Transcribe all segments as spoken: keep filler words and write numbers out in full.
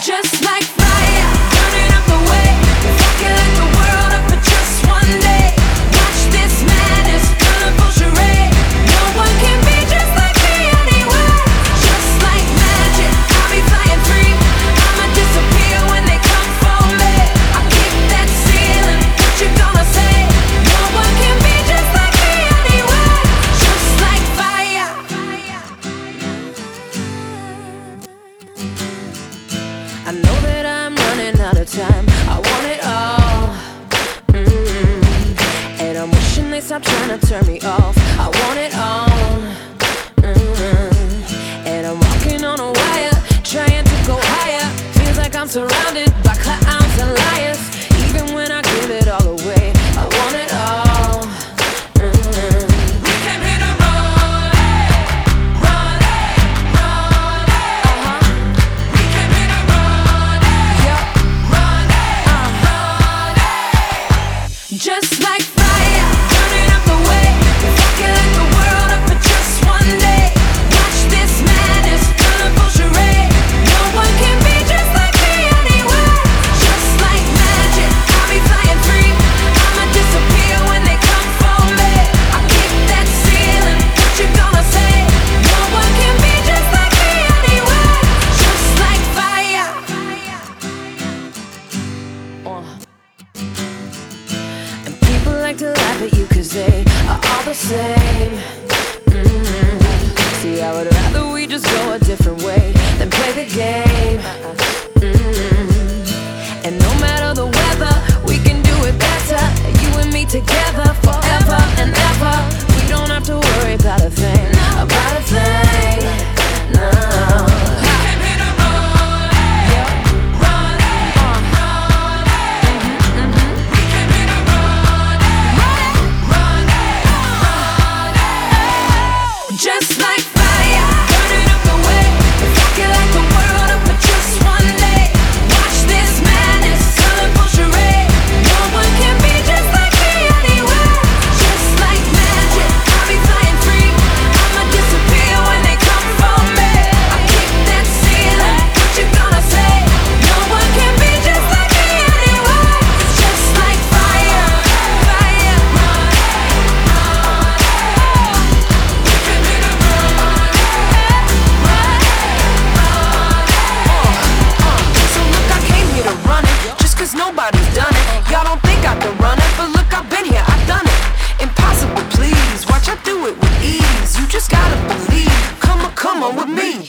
Just like fire, burning up the way. If I could light the world up for just one day, watch this madness, colorful charade. No one can be just like me anyway. Just like magic, I'll be flying free. I'ma disappear when they come for me. I keep that ceiling, what you gonna say? No one can be just like me anyway. Just like fire. I know that I'm running out of time. I want it all. Mm-hmm. And I'm wishing they stop trying to turn me off. I want it all. Mm-hmm. And I'm walking on a wire, trying to go higher. Feels like I'm surrounded by clowns and liars. Even when I give it all away, I want it all. Mm-hmm. We came here to run, run, run. Uh-huh. We came here to run, yeah, run, uh-huh. Just like fire, burning up the way. If I could light the world up for just one day, watch this madness, colorful charade. No one can be just like me anyway. Just like magic, I'll be flying free. I'ma disappear when they come for me. I keep that ceiling, what you gonna say? No one can be just like me anyway. Just like fire. Uh. And people like to laugh at you cause they are all the same. Mm-hmm. See, I would rather we just go a different way than play the game. Mm-hmm. And no matter the weather, we can do it better. You and me together forever and ever. We don't have to worry about a thing, about a thing. No. Just like fire, burning up the way. If I could light the world up for just one day, watch this madness, colorful charade. No one can be just like me anyway. Just like magic, I'll be flying free. I'ma disappear when they come for me. I keep that ceiling, what you gonna say? No one can be just like me anyway. Just like fire, fire. Nobody's done it. Y'all don't think I can run it, but look, I've been here, I've done it. Impossible, please. Watch I do it with ease. You just gotta believe. Come on, come on with me.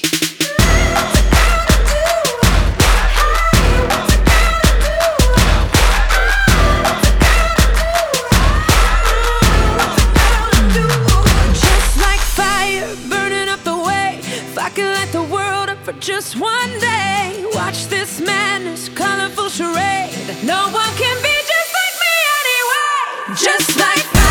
Just like fire, burning up the way. If I could light the world up for just one day, watch this madness, colorful charade. No one can be just like me anyway. Just like